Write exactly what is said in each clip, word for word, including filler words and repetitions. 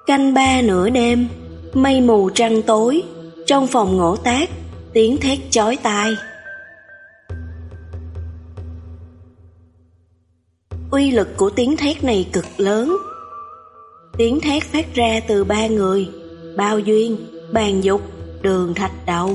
Canh ba nửa đêm, mây mù trăng tối, trong phòng ngổ tác, tiếng thét chói tai. Uy lực của tiếng thét này cực lớn. Tiếng thét phát ra từ ba người: Bao Duyên, Bàn Dục, Đường Thạch Đầu.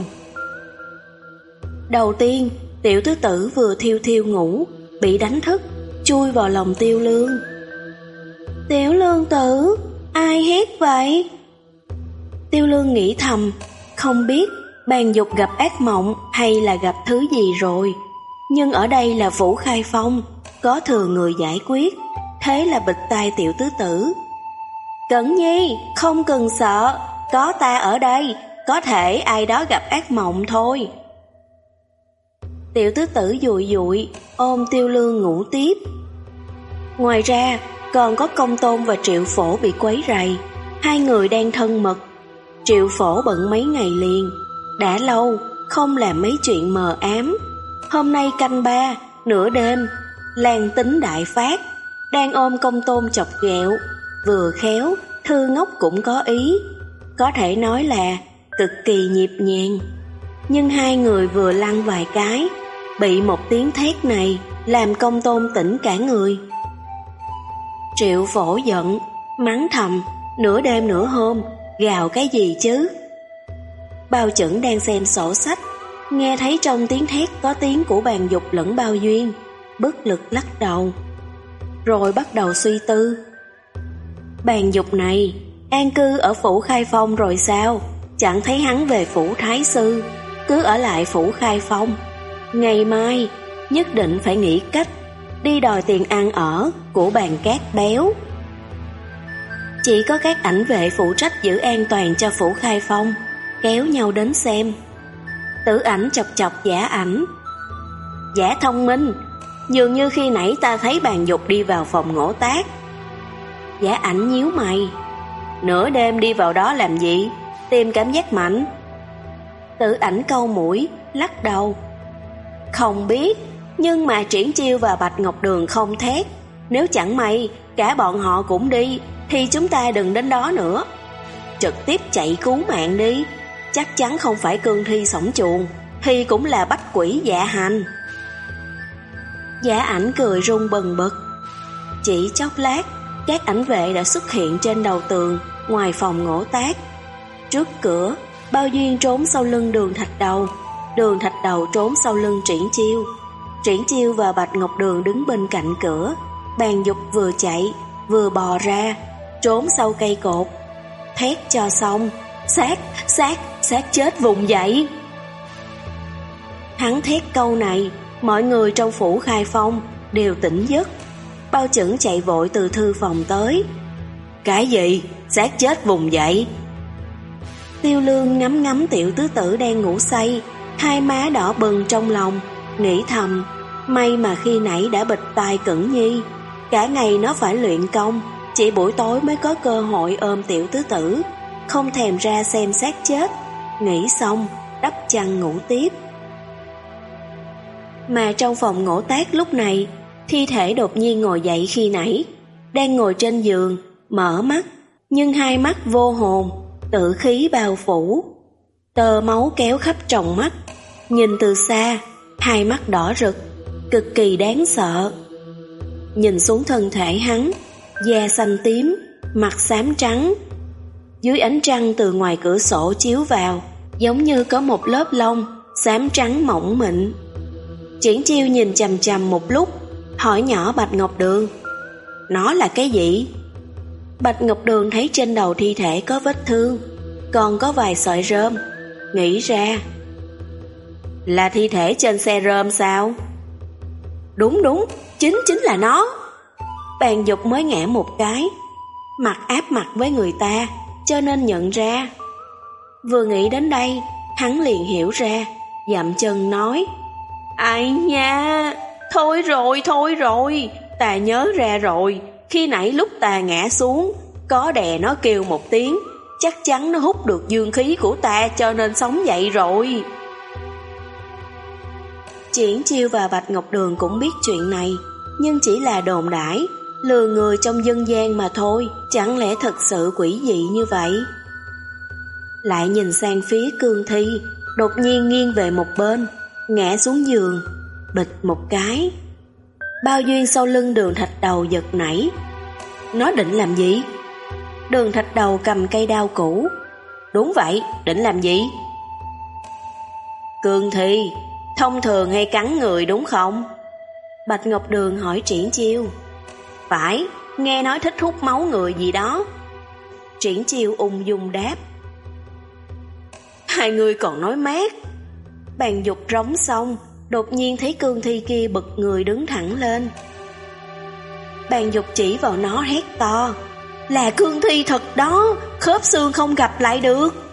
Đầu tiên, tiểu tứ tử vừa thiêu thiêu ngủ, bị đánh thức, chui vào lòng Tiêu Lương. Tiểu Lương tử, ai hét vậy? Tiêu Lương nghĩ thầm, không biết Bàn Dục gặp ác mộng hay là gặp thứ gì rồi. Nhưng ở đây là Phủ Khai Phong, có thừa người giải quyết, thế là bịt tai tiểu tứ tử. Cẩn Nhi, không cần sợ, có ta ở đây, có thể ai đó gặp ác mộng thôi. Tiểu tứ tử dụi dụi, ôm Tiêu Lương ngủ tiếp. Ngoài ra, còn có Công Tôn và Triệu Phổ bị quấy rầy, hai người đang thân mật. Triệu Phổ bận mấy ngày liền, đã lâu không làm mấy chuyện mờ ám. Hôm nay canh ba, nửa đêm, Lan Tính đại phát, đang ôm Công Tôn chọc ghẹo, vừa khéo, Thư Ngốc cũng có ý. Có thể nói là cực kỳ nhịp nhàng. Nhưng hai người vừa lăn vài cái, bị một tiếng thét này làm Công Tôn tỉnh cả người. Triệu Phổ giận, mắng thầm, nửa đêm nửa hôm, gào cái gì chứ? Bao Chẩn đang xem sổ sách, nghe thấy trong tiếng thét có tiếng của Bàn Dục lẫn Bao Duyên, bất lực lắc đầu, rồi bắt đầu suy tư. Bàn Dục này an cư ở Phủ Khai Phong rồi sao? Chẳng thấy hắn về Phủ Thái Sư, cứ ở lại Phủ Khai Phong. Ngày mai nhất định phải nghĩ cách đi đòi tiền ăn ở của Bàn Cát Béo. Chỉ có các ảnh vệ phụ trách giữ an toàn cho Phủ Khai Phong kéo nhau đến xem. Tử Ảnh chọc chọc Giả Ảnh. Giả thông minh, dường như khi nãy ta thấy Bàn Dục đi vào phòng ngổ tác. Giả Ảnh nhíu mày. Nửa đêm đi vào đó làm gì? Tìm cảm giác mạnh. Tử Ảnh câu mũi, lắc đầu. Không biết, nhưng mà Triển Chiêu và Bạch Ngọc Đường không thét. Nếu chẳng may cả bọn họ cũng đi, thì chúng ta đừng đến đó nữa. Trực tiếp chạy cứu mạng đi. Chắc chắn không phải cương thi sổng chuồng, thì cũng là bách quỷ dạ hành. Giả Ảnh cười run bần bật. Chỉ chốc lát, các ảnh vệ đã xuất hiện trên đầu tường ngoài phòng ngổ tác. Trước cửa, Bao Duyên trốn sau lưng Đường Thạch Đầu, Đường Thạch Đầu trốn sau lưng Triển Chiêu. Triển Chiêu và Bạch Ngọc Đường đứng bên cạnh cửa. Bàn Dục vừa chạy vừa bò ra, trốn sau cây cột. Thét cho xong, sát, sát, sát chết vùng dậy. Hắn thét câu này, mọi người trong Phủ Khai Phong đều tỉnh giấc. Bao Chẩn chạy vội từ thư phòng tới. Cái gì? Sát chết vùng dậy? Tiêu Lương ngắm ngắm tiểu tứ tử đang ngủ say, hai má đỏ bừng trong lòng, nghĩ thầm, may mà khi nãy đã bịt tai Cẩn Nhi. Cả ngày nó phải luyện công, chỉ buổi tối mới có cơ hội ôm tiểu tứ tử, không thèm ra xem xác chết. Nghĩ xong, đắp chăn ngủ tiếp. Mà trong phòng ngổ tác lúc này, thi thể đột nhiên ngồi dậy khi nãy, đang ngồi trên giường, mở mắt, nhưng hai mắt vô hồn, tự khí bao phủ. Tơ máu kéo khắp tròng mắt, nhìn từ xa, hai mắt đỏ rực, cực kỳ đáng sợ. Nhìn xuống thân thể hắn, da xanh tím, mặt xám trắng. Dưới ánh trăng từ ngoài cửa sổ chiếu vào, giống như có một lớp lông xám trắng mỏng mịn. Triển Chiêu nhìn chằm chằm một lúc, hỏi nhỏ Bạch Ngọc Đường, nó là cái gì? Bạch Ngọc Đường thấy trên đầu thi thể có vết thương, còn có vài sợi rơm, nghĩ ra. Là thi thể trên xe rơm sao? Đúng đúng, chính chính là nó. Bàn Dục mới ngã một cái, mặt áp mặt với người ta, cho nên nhận ra. Vừa nghĩ đến đây, hắn liền hiểu ra, dậm chân nói, ai nha, thôi rồi, thôi rồi, ta nhớ ra rồi, khi nãy lúc ta ngã xuống, có đè nó kêu một tiếng, chắc chắn nó hút được dương khí của ta cho nên sống dậy rồi. Triển Chiêu và Bạch Ngọc Đường cũng biết chuyện này, nhưng chỉ là đồn đãi, lừa người trong dân gian mà thôi, chẳng lẽ thật sự quỷ dị như vậy? Lại nhìn sang phía Cương Thi, đột nhiên nghiêng về một bên, ngã xuống giường, bịch một cái. Bao Duyên sau lưng Đường Thạch Đầu giật nảy. Nó định làm gì? Đường Thạch Đầu cầm cây đao cũ. Đúng vậy, định làm gì? Cương Thi, thông thường hay cắn người đúng không? Bạch Ngọc Đường hỏi Triển Chiêu. Phải, nghe nói thích hút máu người gì đó. Triển Chiêu ung dung đáp. Hai người còn nói mát. Bàn Dục rống xong, đột nhiên thấy Cương Thi kia bật người đứng thẳng lên. Bàn Dục chỉ vào nó hét to. Là Cương Thi thật đó, khớp xương không gặp lại được.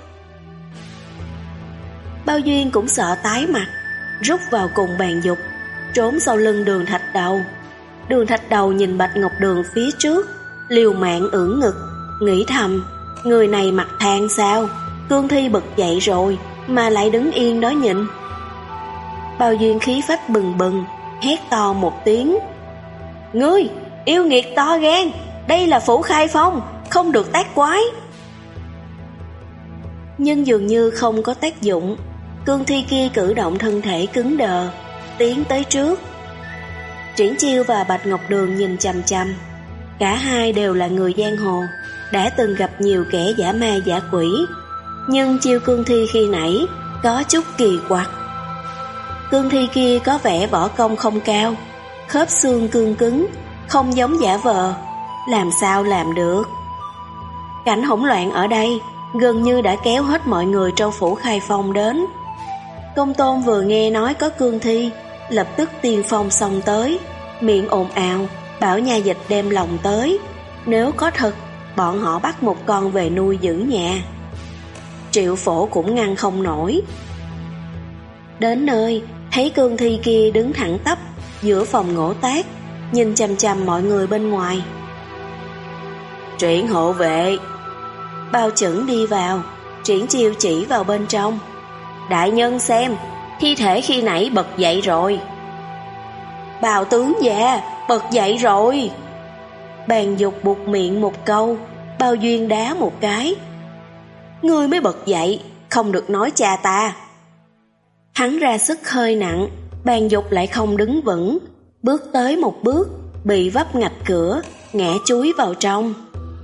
Bao Duyên cũng sợ tái mặt, rút vào cùng Bàn Dục, trốn sau lưng Đường Thạch Đầu. Đường Thạch Đầu nhìn Bạch Ngọc Đường phía trước, liều mạng ưỡn ngực, nghĩ thầm, người này mặt than sao? Cương Thi bật dậy rồi mà lại đứng yên đó nhìn. Bao Duyên khí phách bừng bừng, hét to một tiếng. Ngươi, yêu nghiệt to gan, đây là Phủ Khai Phong, không được tác quái. Nhưng dường như không có tác dụng. Cương Thi kia cử động thân thể cứng đờ, tiến tới trước. Triển Chiêu và Bạch Ngọc Đường nhìn chằm chằm. Cả hai đều là người giang hồ, đã từng gặp nhiều kẻ giả ma giả quỷ, nhưng chiêu Cương Thi khi nãy có chút kỳ quặc. Cương Thi kia có vẻ võ công không cao, khớp xương cương cứng, không giống giả vờ, làm sao làm được. Cảnh hỗn loạn ở đây gần như đã kéo hết mọi người trong Phủ Khai Phong đến. Công Tôn vừa nghe nói có Cương Thi, lập tức tiên phong xông tới, miệng ồn ào bảo nha dịch đem lòng tới, nếu có thật bọn họ bắt một con về nuôi giữ nhà. Triệu Phổ cũng ngăn không nổi. Đến nơi thấy Cương Thi kia đứng thẳng tắp giữa phòng ngỗ tác, nhìn chằm chằm mọi người bên ngoài. Triển hộ vệ. Bao Chẩn đi vào, Triển Chiêu chỉ vào bên trong. Đại nhân xem, thi thể khi nãy bật dậy rồi. Bào tướng già, bật dậy rồi. Bàn Dục buột miệng một câu, Bao Duyên đá một cái. Ngươi mới bật dậy, không được nói cha ta. Hắn ra sức hơi nặng, Bàn Dục lại không đứng vững, bước tới một bước, bị vấp ngạch cửa, ngã chúi vào trong.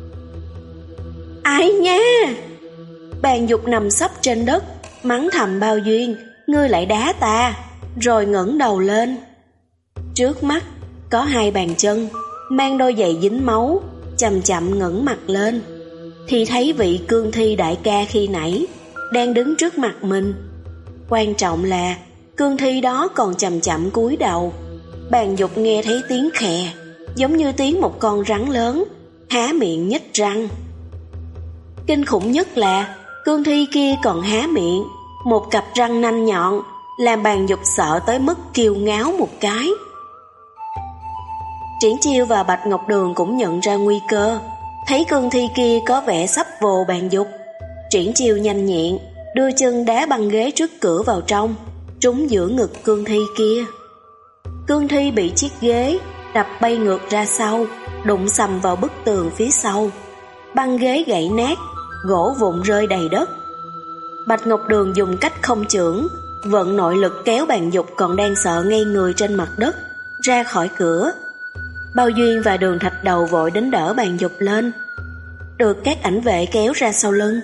Ai nha! Bàn Dục nằm sấp trên đất, mắng thầm Bao Duyên, ngươi lại đá ta, rồi ngẩng đầu lên. Trước mắt có hai bàn chân, mang đôi giày dính máu, chậm chậm ngẩng mặt lên, thì thấy vị Cương Thi đại ca khi nãy đang đứng trước mặt mình. Quan trọng là Cương Thi đó còn chậm chậm cúi đầu. Bàn Dục nghe thấy tiếng khè, giống như tiếng một con rắn lớn, há miệng nhếch răng. Kinh khủng nhất là Cương Thi kia còn há miệng, một cặp răng nanh nhọn, làm Bàn Dục sợ tới mức kêu ngáo một cái. Triển Chiêu và Bạch Ngọc Đường cũng nhận ra nguy cơ, thấy Cương Thi kia có vẻ sắp vồ Bàn Dục. Triển Chiêu nhanh nhẹn đưa chân đá băng ghế trước cửa vào trong, trúng giữa ngực Cương Thi kia. Cương Thi bị chiếc ghế đập bay ngược ra sau, đụng sầm vào bức tường phía sau. Băng ghế gãy nát, gỗ vụn rơi đầy đất. Bạch Ngọc Đường dùng cách không chưởng, vận nội lực kéo Bàn Dục còn đang sợ ngây người trên mặt đất ra khỏi cửa. Bao Duyên và Đường Thạch Đầu vội đến đỡ Bàn Dục lên, được các ảnh vệ kéo ra sau lưng.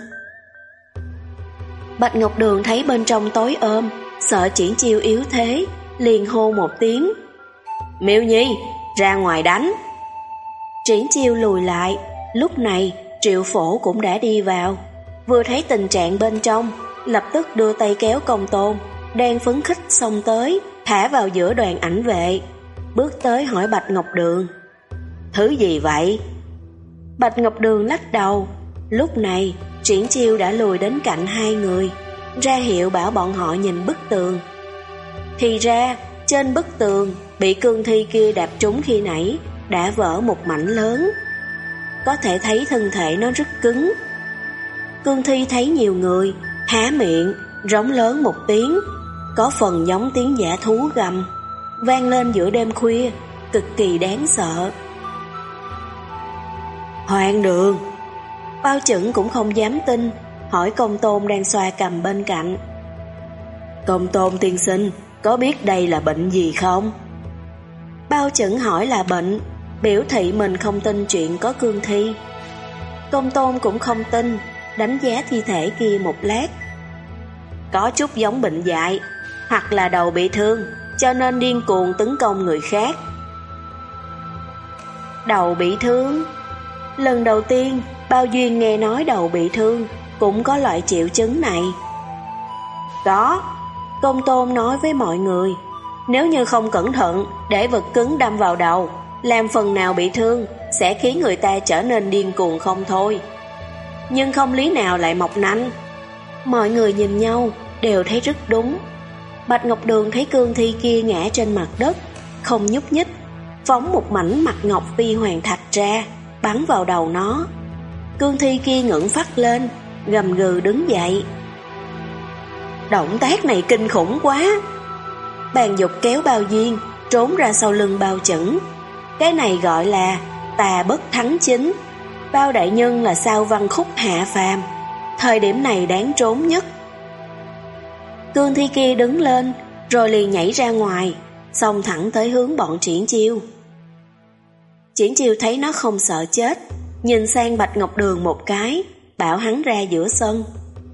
Bạch Ngọc Đường thấy bên trong tối ôm, sợ Triển Chiêu yếu thế, liền hô một tiếng. Miêu Nhi, ra ngoài đánh. Triển Chiêu lùi lại. Lúc này Triệu Phổ cũng đã đi vào, vừa thấy tình trạng bên trong, lập tức đưa tay kéo Công Tôn đang phấn khích xông tới, thả vào giữa đoàn ảnh vệ, bước tới hỏi Bạch Ngọc Đường. Thứ gì vậy? Bạch Ngọc Đường lắc đầu. Lúc này Triển Chiêu đã lùi đến cạnh hai người, ra hiệu bảo bọn họ nhìn bức tường. Thì ra trên bức tường bị Cương Thi kia đạp trúng khi nãy đã vỡ một mảnh lớn, có thể thấy thân thể nó rất cứng. Cương Thi thấy nhiều người, há miệng rống lớn một tiếng, có phần giống tiếng dã thú gầm, vang lên giữa đêm khuya, cực kỳ đáng sợ. Hoang đường. Bao Chững cũng không dám tin, hỏi Công Tôn đang xoa cằm bên cạnh. Công Tôn tiên sinh, có biết đây là bệnh gì không? Bao Chững hỏi là bệnh, biểu thị mình không tin chuyện có cương thi. Công Tôn cũng không tin, đánh giá thi thể kia một lát. Có chút giống bệnh dại, hoặc là đầu bị thương, cho nên điên cuồng tấn công người khác. Đầu bị thương? Lần đầu tiên, Bao Duyên nghe nói đầu bị thương cũng có loại triệu chứng này. Có, Công Tôn nói với mọi người, nếu như không cẩn thận để vật cứng đâm vào đầu, làm phần nào bị thương sẽ khiến người ta trở nên điên cuồng không thôi. Nhưng không lý nào lại mọc nanh. Mọi người nhìn nhau đều thấy rất đúng. Bạch Ngọc Đường thấy cương thi kia ngã trên mặt đất, không nhúc nhích, phóng một mảnh mặt ngọc phi hoàng thạch ra, bắn vào đầu nó. Cương thi kia ngẩng phát lên, gầm gừ đứng dậy. Động tác này kinh khủng quá. Bàn Dục kéo Bao Duyên trốn ra sau lưng Bao Chững. Cái này gọi là tà bất thắng chính. Bao đại nhân là sao văn khúc hạ phàm, thời điểm này đáng trốn nhất. Cương thi kia đứng lên, rồi liền nhảy ra ngoài, xông thẳng tới hướng bọn Triển Chiêu. Triển Chiêu thấy nó không sợ chết, nhìn sang Bạch Ngọc Đường một cái, bảo hắn ra giữa sân.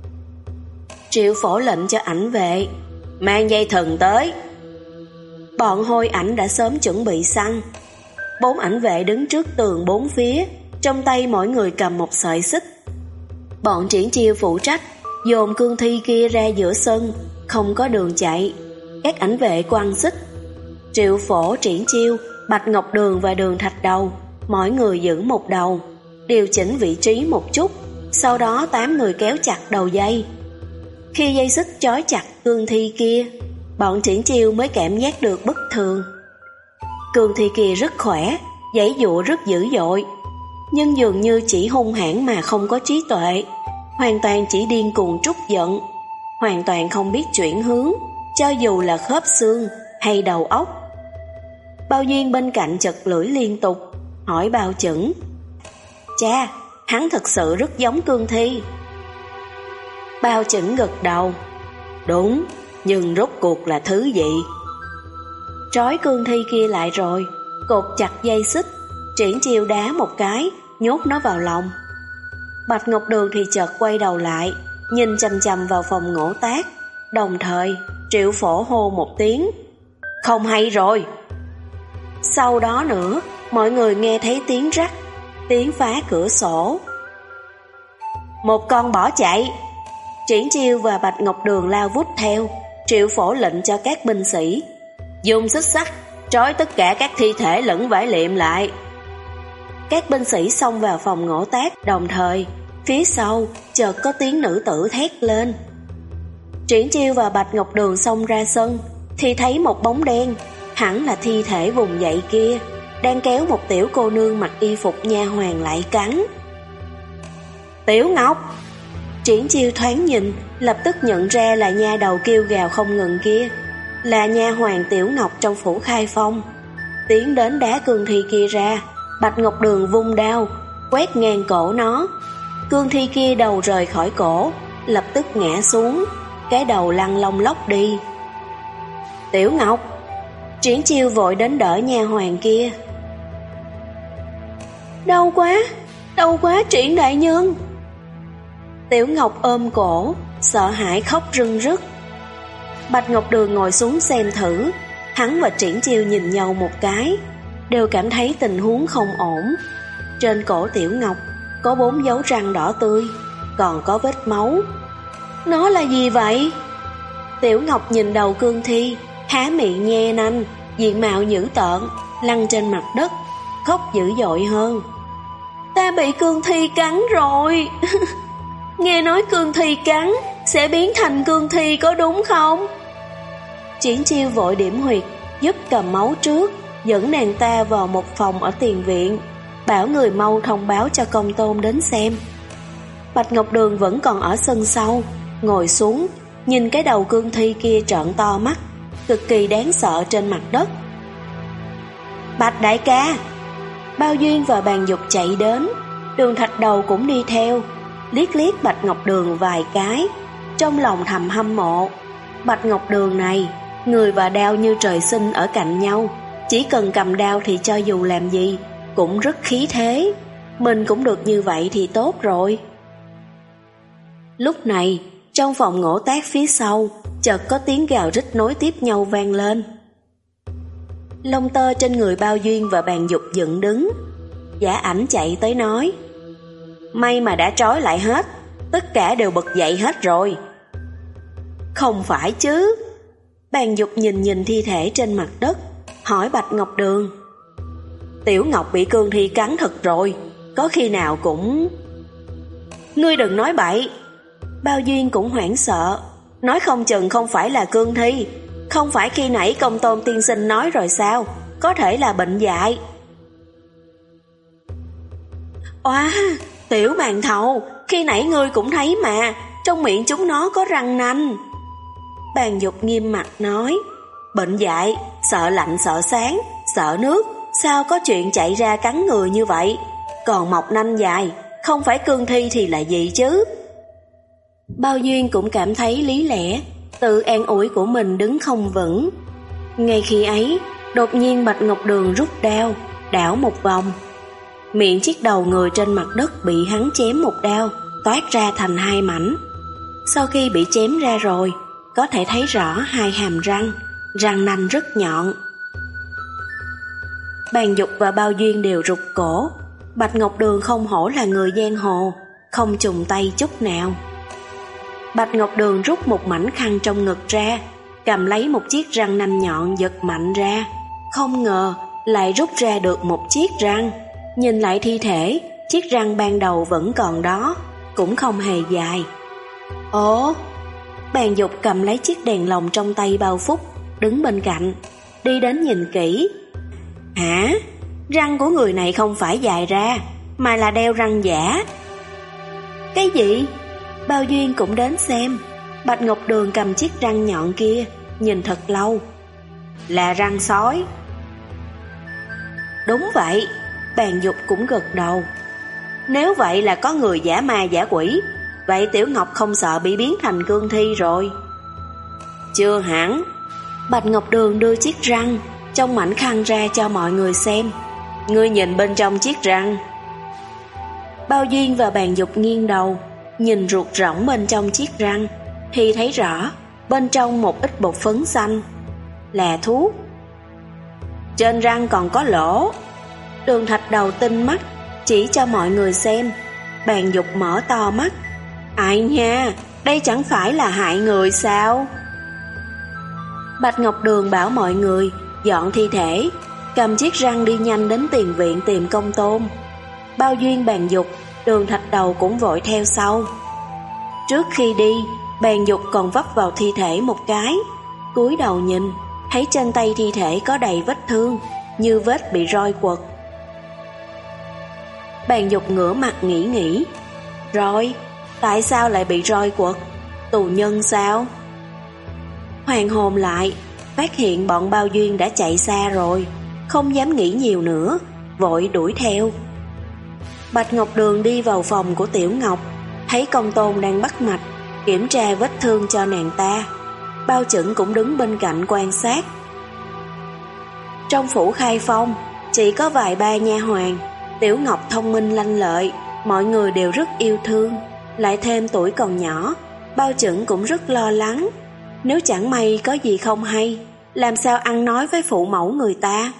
Triệu Phổ lệnh cho ảnh vệ, mang dây thừng tới. Bọn Hôi Ảnh đã sớm chuẩn bị săn. Bốn ảnh vệ đứng trước tường bốn phía, trong tay mỗi người cầm một sợi xích. Bọn Triển Chiêu phụ trách dồn cương thi kia ra giữa sân, không có đường chạy. Các ảnh vệ quăng xích. Triệu Phổ, Triển Chiêu, Bạch Ngọc Đường và Đường Thạch Đầu, mỗi người giữ một đầu, điều chỉnh vị trí một chút, sau đó tám người kéo chặt đầu dây. Khi dây xích trói chặt cương thi kia, bọn Triển Chiêu mới cảm giác được bất thường. Cương thi kia rất khỏe, giãy giụa rất dữ dội, nhưng dường như chỉ hung hãn mà không có trí tuệ, hoàn toàn chỉ điên cuồng trút giận, hoàn toàn không biết chuyển hướng, cho dù là khớp xương hay đầu óc. Bao Duyên bên cạnh chật lưỡi liên tục, hỏi Bao Chững. Cha, hắn thật sự rất giống cương thi. Bao Chững gật đầu. Đúng, nhưng rốt cuộc là thứ gì? Trói cương thi kia lại rồi, cột chặt dây xích, Triển Chiêu đá một cái, nhốt nó vào lòng. Bạch Ngọc Đường thì chợt quay đầu lại, nhìn chằm chằm vào phòng ngỗ tác, đồng thời Triệu Phổ hô một tiếng. Không hay rồi. Sau đó nữa, mọi người nghe thấy tiếng rắc, tiếng phá cửa sổ. Một con bỏ chạy. Triển Chiêu và Bạch Ngọc Đường lao vút theo. Triệu Phổ lệnh cho các binh sĩ dùng xích sắt trói tất cả các thi thể lẫn vải liệm lại. Các binh sĩ xông vào phòng ngỗ tác, đồng thời phía sau chợt có tiếng nữ tử thét lên. Triển Chiêu và Bạch Ngọc Đường xông ra sân, thì thấy một bóng đen, hẳn là thi thể vùng dậy kia, đang kéo một tiểu cô nương mặc y phục nha hoàn lại cắn. Tiểu Ngọc! Triển Chiêu thoáng nhìn, lập tức nhận ra là nha đầu kêu gào không ngừng kia, là nha hoàn Tiểu Ngọc trong phủ Khai Phong. Tiến đến đá cương thi kia ra, Bạch Ngọc Đường vung đao, quét ngang cổ nó. Cương thi kia đầu rời khỏi cổ, lập tức ngã xuống, cái đầu lăn lông lóc đi. Tiểu Ngọc! Triển Chiêu vội đến đỡ nha hoàn kia. Đau quá, đau quá Triển đại nhân. Tiểu Ngọc ôm cổ, sợ hãi khóc rưng rức. Bạch Ngọc Đường ngồi xuống xem thử, hắn và Triển Chiêu nhìn nhau một cái, đều cảm thấy tình huống không ổn. Trên cổ Tiểu Ngọc có bốn dấu răng đỏ tươi, còn có vết máu. Nó là gì vậy? Tiểu Ngọc nhìn đầu cương thi, há miệng nhe nanh, diện mạo dữ tợn, lăn trên mặt đất, khóc dữ dội hơn. Ta bị cương thi cắn rồi. Nghe nói cương thi cắn sẽ biến thành cương thi có đúng không? Triển Chiêu vội điểm huyệt, giúp cầm máu trước, dẫn nàng ta vào một phòng ở tiền viện, bảo người mau thông báo cho Công Tôn đến xem. Bạch Ngọc Đường vẫn còn ở sân sau, ngồi xuống, nhìn cái đầu cương thi kia trợn to mắt, cực kỳ đáng sợ trên mặt đất. Bạch đại ca! Bao Duyên và Bàn Dục chạy đến, Đường Thạch Đầu cũng đi theo, liếc liếc Bạch Ngọc Đường vài cái, trong lòng thầm hâm mộ. Bạch Ngọc Đường này, người và đao như trời sinh ở cạnh nhau, chỉ cần cầm đao thì cho dù làm gì cũng rất khí thế. Mình cũng được như vậy thì tốt rồi. Lúc này, trong phòng ngỗ tác phía sau, chợt có tiếng gào rít nối tiếp nhau vang lên. Lông tơ trên người Bao Duyên và Bàn Dục dựng đứng. Giả Ảnh chạy tới nói: may mà đã trói lại hết, tất cả đều bật dậy hết rồi. Không phải chứ. Bàn Dục nhìn nhìn thi thể trên mặt đất, hỏi Bạch Ngọc Đường: Tiểu Ngọc bị cương thi cắn thật rồi, có khi nào cũng... Ngươi đừng nói bậy. Bao Duyên cũng hoảng sợ, nói không chừng không phải là cương thi. Không phải khi nãy Công Tôn tiên sinh nói rồi sao, có thể là bệnh dại. Oa, Tiểu Màn Thầu, khi nãy ngươi cũng thấy mà, trong miệng chúng nó có răng nanh. Bàn Dục nghiêm mặt nói: bệnh dại, sợ lạnh sợ sáng, sợ nước, sao có chuyện chạy ra cắn người như vậy? Còn mọc nanh dài, không phải cương thi thì là gì chứ? Bao Duyên cũng cảm thấy lý lẽ, tự an ủi của mình đứng không vững. Ngay khi ấy, đột nhiên Bạch Ngọc Đường rút đao, đảo một vòng. Miệng chiếc đầu người trên mặt đất bị hắn chém một đao, toát ra thành hai mảnh. Sau khi bị chém ra rồi, có thể thấy rõ hai hàm răng, răng nanh rất nhọn. Bàn Dục và Bao Duyên đều rụt cổ. Bạch Ngọc Đường không hổ là người giang hồ, không chùng tay chút nào. Bạch Ngọc Đường rút một mảnh khăn trong ngực ra, cầm lấy một chiếc răng nanh nhọn giật mạnh ra. Không ngờ lại rút ra được một chiếc răng. Nhìn lại thi thể, chiếc răng ban đầu vẫn còn đó, cũng không hề dài. Ồ! Bàn Dục cầm lấy chiếc đèn lồng trong tay Bao Phúc, đứng bên cạnh, đi đến nhìn kỹ. Hả? Răng của người này không phải dài ra, mà là đeo răng giả. Cái gì? Bao Duyên cũng đến xem. Bạch Ngọc Đường cầm chiếc răng nhọn kia, nhìn thật lâu. Là răng sói. Đúng vậy. Bàn Dục cũng gật đầu. Nếu vậy là có người giả ma giả quỷ, vậy Tiểu Ngọc không sợ bị biến thành cương thi rồi? Chưa hẳn. Bạch Ngọc Đường đưa chiếc răng trong mảnh khăn ra cho mọi người xem. Ngươi nhìn bên trong chiếc răng. Bao Duyên và Bàn Dục nghiêng đầu, nhìn ruột rỗng bên trong chiếc răng, thì thấy rõ bên trong một ít bột phấn xanh, là thuốc. Trên răng còn có lỗ. Đường Thạch Đầu tinh mắt, chỉ cho mọi người xem. Bàn Dục mở to mắt. Ai nha, đây chẳng phải là hại người sao? Bạch Ngọc Đường bảo mọi người dọn thi thể, cầm chiếc răng đi nhanh đến tiền viện tìm Công Tôn. Bao Duyên, Bàn Dục, Đường Thạch Đầu cũng vội theo sau. Trước khi đi, Bàn Dục còn vấp vào thi thể một cái, cúi đầu nhìn, thấy trên tay thi thể có đầy vết thương, như vết bị roi quật. Bàn Dục ngửa mặt nghĩ nghĩ. Roi? Tại sao lại bị roi quật? Tù nhân sao? Hoàn hồn lại, phát hiện bọn Bao Duyên đã chạy xa rồi, không dám nghĩ nhiều nữa, vội đuổi theo. Bạch Ngọc Đường đi vào phòng của Tiểu Ngọc, thấy Công Tôn đang bắt mạch, kiểm tra vết thương cho nàng ta. Bao Chẩn cũng đứng bên cạnh quan sát. Trong phủ Khai Phong, chỉ có vài ba nha hoàn. Tiểu Ngọc thông minh lanh lợi, mọi người đều rất yêu thương, lại thêm tuổi còn nhỏ, Bao Chẩn cũng rất lo lắng. Nếu chẳng may có gì không hay, làm sao ăn nói với phụ mẫu người ta?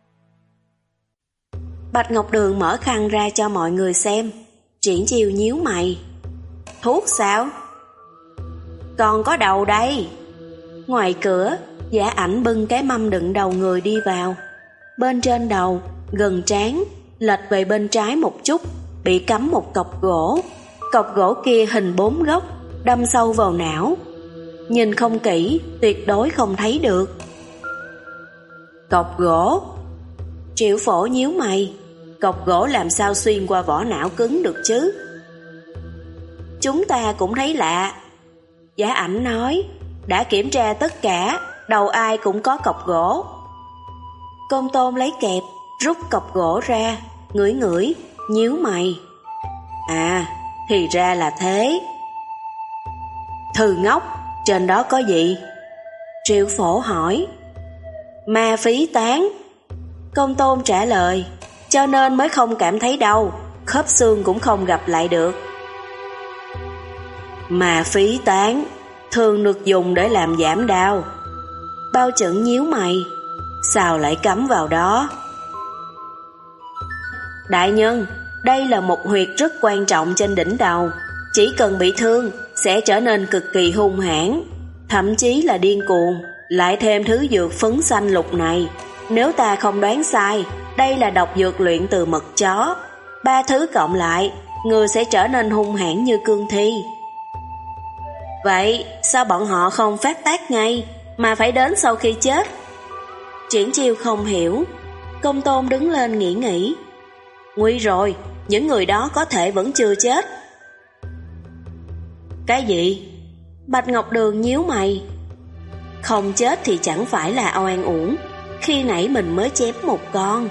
Bạch Ngọc Đường mở khăn ra cho mọi người xem. Triển Chiêu nhíu mày. Thuốc sao? Còn có đầu đây. Ngoài cửa, Giả Ảnh bưng cái mâm đựng đầu người đi vào. Bên trên đầu, gần trán, lệch về bên trái một chút, bị cắm một cọc gỗ. Cọc gỗ kia hình bốn góc, đâm sâu vào não. Nhìn không kỹ, tuyệt đối không thấy được. Cọc gỗ? Triệu Phổ nhíu mày. Cọc gỗ làm sao xuyên qua vỏ não cứng được chứ? Chúng ta cũng thấy lạ. Giả Ảnh nói, đã kiểm tra tất cả, đầu ai cũng có cọc gỗ. Công Tôn lấy kẹp, rút cọc gỗ ra, ngửi ngửi, nhíu mày. À, thì ra là thế. Thư ngốc, trên đó có gì? Triệu Phổ hỏi. Ma phí tán. Công Tôn trả lời, cho nên mới không cảm thấy đau, khớp xương cũng không gặp lại được. Ma phí tán thường được dùng để làm giảm đau. Bao Chẩn nhíu mày, sao lại cắm vào đó? Đại nhân, đây là một huyệt rất quan trọng trên đỉnh đầu. Chỉ cần bị thương sẽ trở nên cực kỳ hung hãn, thậm chí là điên cuồng. Lại thêm thứ dược phấn xanh lục này, nếu ta không đoán sai, đây là độc dược luyện từ mật chó. Ba thứ cộng lại, người sẽ trở nên hung hãn như cương thi. Vậy sao bọn họ không phát tác ngay, mà phải đến sau khi chết? Triển Chiêu không hiểu. Công Tôn đứng lên nghĩ nghĩ. Nguy rồi, những người đó có thể vẫn chưa chết. Cái gì? Bạch Ngọc Đường nhíu mày. Không chết thì chẳng phải là oan uổng. Khi nãy mình mới chém một con.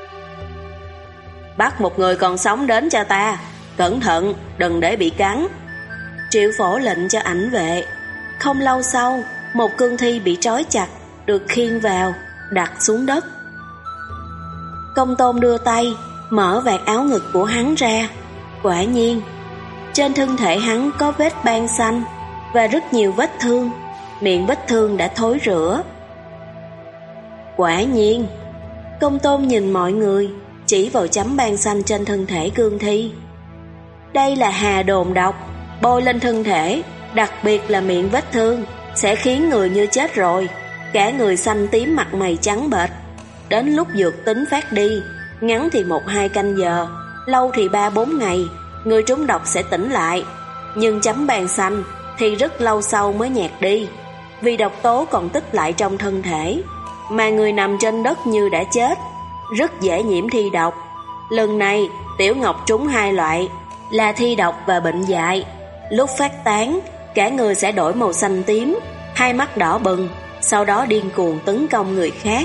Bắt một người còn sống đến cho ta. Cẩn thận, đừng để bị cắn. Triệu Phổ lệnh cho ảnh vệ. Không lâu sau, một cương thi bị trói chặt, được khiêng vào, đặt xuống đất. Công Tôn đưa tay, mở vạt áo ngực của hắn ra. Quả nhiên, trên thân thể hắn có vết ban xanh và rất nhiều vết thương. Miệng vết thương đã thối rữa. Quả nhiên. Công Tôn nhìn mọi người, chỉ vào chấm ban xanh trên thân thể cương thi. Đây là hà đồn độc, bôi lên thân thể, đặc biệt là miệng vết thương, sẽ khiến người như chết rồi, cả người xanh tím mặt mày trắng bệch. Đến lúc dược tính phát đi, ngắn thì một hai canh giờ, lâu thì ba bốn ngày, người trúng độc sẽ tỉnh lại. Nhưng chấm ban xanh thì rất lâu sau mới nhạt đi, vì độc tố còn tích lại trong thân thể, mà người nằm trên đất như đã chết, rất dễ nhiễm thi độc. Lần này Tiểu Ngọc trúng hai loại, là thi độc và bệnh dại. Lúc phát tán, cả người sẽ đổi màu xanh tím, hai mắt đỏ bừng, sau đó điên cuồng tấn công người khác.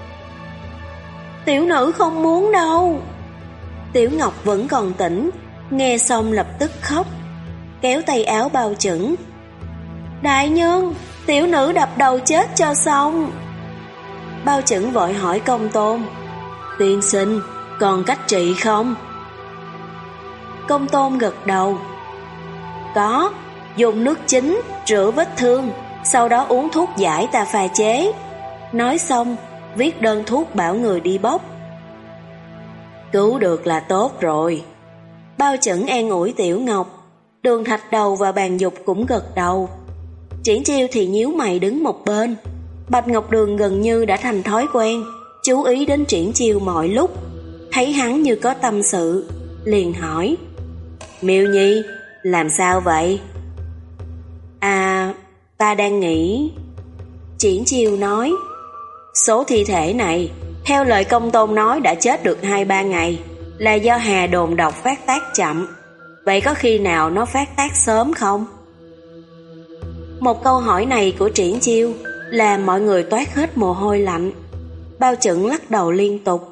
Tiểu nữ không muốn đâu. Tiểu Ngọc vẫn còn tỉnh, nghe xong lập tức khóc, kéo tay áo Bao Chẩn. Đại nhân, tiểu nữ đập đầu chết cho xong. Bao Chẩn vội hỏi Công Tôn, tiên sinh, còn cách trị không? Công Tôn gật đầu. Có, dùng nước chính rửa vết thương, sau đó uống thuốc giải ta pha chế. Nói xong, viết đơn thuốc bảo người đi bốc. Cứu được là tốt rồi. Bao Chẩn an ủi Tiểu Ngọc. Đường Thạch Đầu và Bàn Dục cũng gật đầu. Triển Chiêu thì nhíu mày đứng một bên. Bạch Ngọc Đường gần như đã thành thói quen, chú ý đến Triển Chiêu mọi lúc. Thấy hắn như có tâm sự, liền hỏi, Miêu Nhi, làm sao vậy? À, ta đang nghĩ. Triển Chiêu nói, số thi thể này, theo lời Công Tôn nói đã chết được hai ba ngày, là do hà đồn độc phát tác chậm. Vậy có khi nào nó phát tác sớm không? Một câu hỏi này của Triển Chiêu làm mọi người toát hết mồ hôi lạnh. Bao Chẩn lắc đầu liên tục.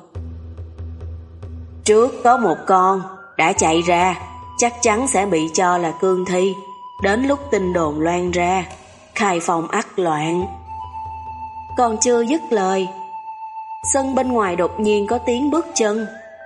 Trước có một con đã chạy ra, chắc chắn sẽ bị cho là cương thi. Đến lúc tin đồn loan ra, khai phòng ắt loạn. Còn chưa dứt lời, sân bên ngoài đột nhiên có tiếng bước chân.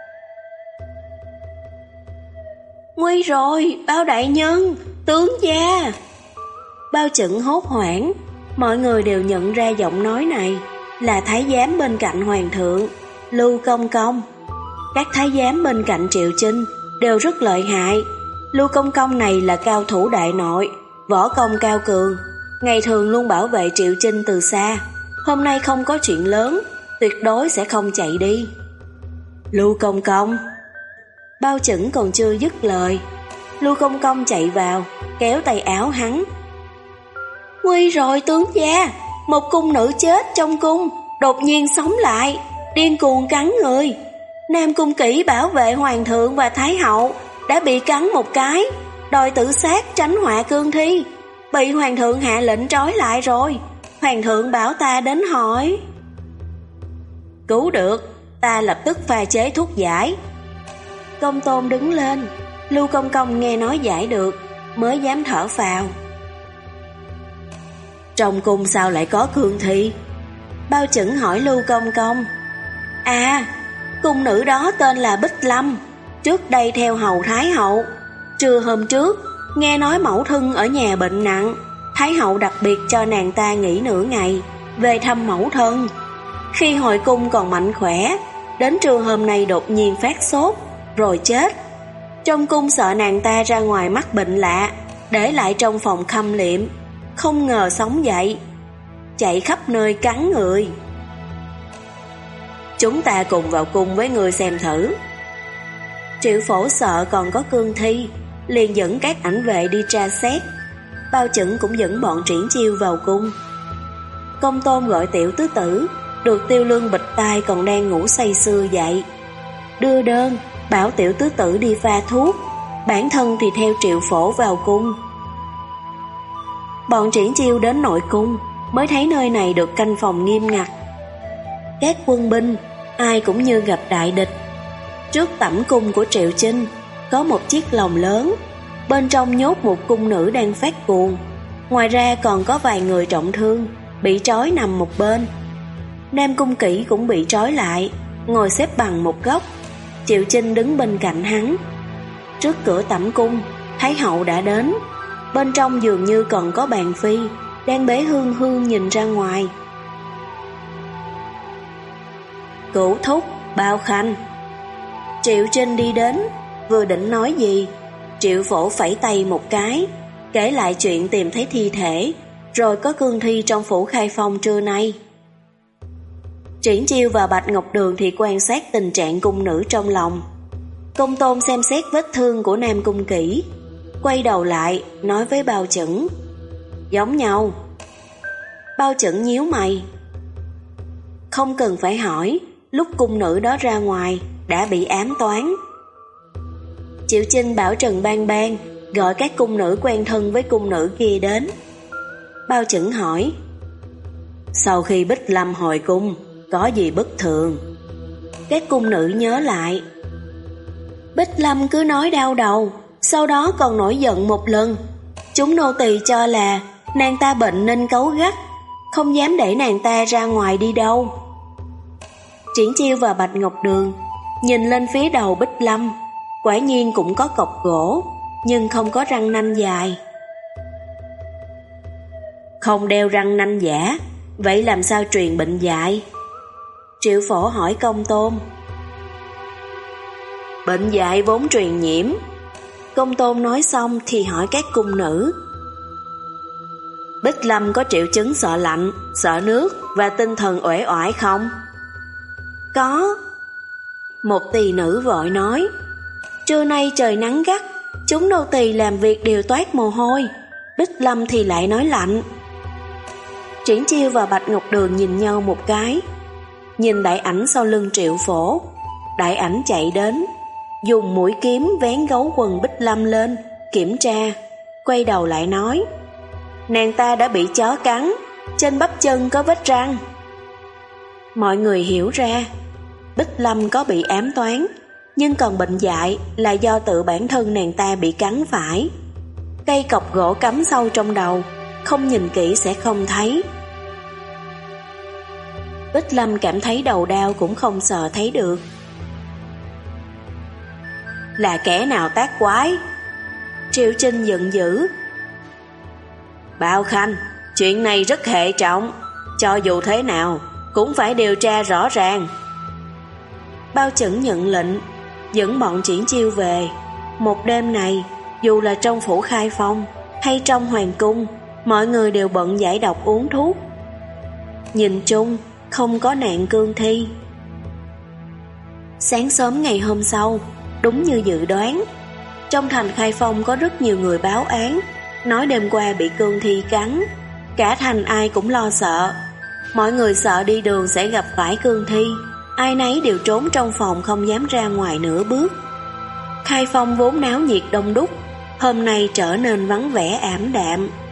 Nguy rồi, Bao đại nhân, tướng gia. Bao Chẩn hốt hoảng. Mọi người đều nhận ra giọng nói này là thái giám bên cạnh hoàng thượng, Lưu Công Công. Các thái giám bên cạnh Triệu Chinh đều rất lợi hại. Lưu Công Công này là cao thủ đại nội, võ công cao cường, ngày thường luôn bảo vệ Triệu Chinh từ xa. Hôm nay không có chuyện lớn, tuyệt đối sẽ không chạy đi. Lưu Công Công. Bao Chẩn còn chưa dứt lời, Lưu Công Công chạy vào, kéo tay áo hắn. Nguy rồi tướng gia, một cung nữ chết trong cung, đột nhiên sống lại, điên cuồng cắn người. Nam Cung Kỷ bảo vệ hoàng thượng và thái hậu đã bị cắn một cái, đòi tự sát tránh họa cương thi, bị hoàng thượng hạ lệnh trói lại rồi. Hoàng thượng bảo ta đến hỏi. Cứu được, ta lập tức pha chế thuốc giải. Công Tôn đứng lên, Lưu Công Công nghe nói giải được mới dám thở phào. Trong cung sao lại có cương thi? Bao Chẩn hỏi Lưu Công Công. À, cung nữ đó tên là Bích Lâm, trước đây theo hầu Thái hậu. Trưa hôm trước, nghe nói mẫu thân ở nhà bệnh nặng, Thái hậu đặc biệt cho nàng ta nghỉ nửa ngày, về thăm mẫu thân. Khi hồi cung còn mạnh khỏe, đến trưa hôm nay đột nhiên phát sốt, rồi chết. Trong cung sợ nàng ta ra ngoài mắc bệnh lạ, để lại trong phòng khâm liệm, không ngờ sống dậy, chạy khắp nơi cắn người. Chúng ta cùng vào cung với người xem thử. Triệu Phổ sợ còn có cương thi, liền dẫn các ảnh vệ đi tra xét. Bao Chẩn cũng dẫn bọn Triển Chiêu vào cung. Công Tôn gọi Tiểu Tứ Tử, được Tiêu Lương bịt tai còn đang ngủ say sưa dậy, đưa đơn bảo Tiểu Tứ Tử đi pha thuốc, bản thân thì theo Triệu Phổ vào cung. Bọn Triển Chiêu đến nội cung mới thấy nơi này được canh phòng nghiêm ngặt. Các quân binh ai cũng như gặp đại địch. Trước tẩm cung của Triệu Chinh có một chiếc lồng lớn, bên trong nhốt một cung nữ đang phát cuồng. Ngoài ra còn có vài người trọng thương, bị trói nằm một bên. Nam Cung Kỷ cũng bị trói lại, ngồi xếp bằng một góc. Triệu Chinh đứng bên cạnh hắn. Trước cửa tẩm cung, Thái hậu đã đến. Bên trong dường như còn có bàn phi đang bế Hương Hương nhìn ra ngoài. Cửu thúc, Bao Khanh. Triệu Chinh đi đến, vừa định nói gì, Triệu Phổ phẩy tay một cái, kể lại chuyện tìm thấy thi thể, rồi có cương thi trong phủ Khai Phong trưa nay. Triển Chiêu và Bạch Ngọc Đường thì quan sát tình trạng cung nữ trong lòng. Công Tôn xem xét vết thương của Nam Cung Kỷ, quay đầu lại nói với Bao Chẩn. Giống nhau. Bao Chẩn nhíu mày. Không cần phải hỏi, lúc cung nữ đó ra ngoài đã bị ám toán. Triệu Chinh bảo Trần Bang Bang gọi các cung nữ quen thân với cung nữ kia đến. Bao Chẩn hỏi. Sau khi Bích Lâm hồi cung, có gì bất thường? Các cung nữ nhớ lại. Bích Lâm cứ nói đau đầu, sau đó còn nổi giận một lần. Chúng nô tỳ cho là nàng ta bệnh nên cấu gắt, không dám để nàng ta ra ngoài đi đâu. Triển Chiêu và Bạch Ngọc Đường nhìn lên phía đầu Bích Lâm, quả nhiên cũng có cọc gỗ, nhưng không có răng nanh dài. Không đeo răng nanh giả, vậy làm sao truyền bệnh dại? Triệu Phổ hỏi Công Tôn. Bệnh dại vốn truyền nhiễm. Công Tôn nói xong thì hỏi các cung nữ. Bích Lâm có triệu chứng sợ lạnh, sợ nước và tinh thần uể oải không? Có. Một tỳ nữ vội nói. Trưa nay trời nắng gắt, chúng nô tỳ làm việc đều toát mồ hôi. Bích Lâm thì lại nói lạnh. Triển Chiêu và Bạch Ngọc Đường nhìn nhau một cái, nhìn đại ảnh sau lưng Triệu Phổ. Đại ảnh chạy đến, dùng mũi kiếm vén gấu quần Bích Lâm lên, kiểm tra, quay đầu lại nói. Nàng ta đã bị chó cắn, trên bắp chân có vết răng. Mọi người hiểu ra, Bích Lâm có bị ám toán, nhưng còn bệnh dại là do tự bản thân nàng ta bị cắn phải. Cây cọc gỗ cắm sâu trong đầu, không nhìn kỹ sẽ không thấy. Bích Lâm cảm thấy đầu đau cũng không sợ thấy được. Là kẻ nào tác quái? Triệu Chinh giận dữ. Bao Khanh, chuyện này rất hệ trọng, cho dù thế nào cũng phải điều tra rõ ràng. Bao Chẩn nhận lệnh, dẫn bọn Triển Chiêu về. Một đêm này, dù là trong phủ Khai Phong hay trong hoàng cung, mọi người đều bận giải độc uống thuốc. Nhìn chung, không có nạn cương thi. Sáng sớm ngày hôm sau, đúng như dự đoán, trong thành Khai Phong có rất nhiều người báo án, nói đêm qua bị cương thi cắn. Cả thành ai cũng lo sợ. Mọi người sợ đi đường sẽ gặp phải cương thi, ai nấy đều trốn trong phòng không dám ra ngoài nửa bước. Khai Phong vốn náo nhiệt đông đúc, hôm nay trở nên vắng vẻ ảm đạm.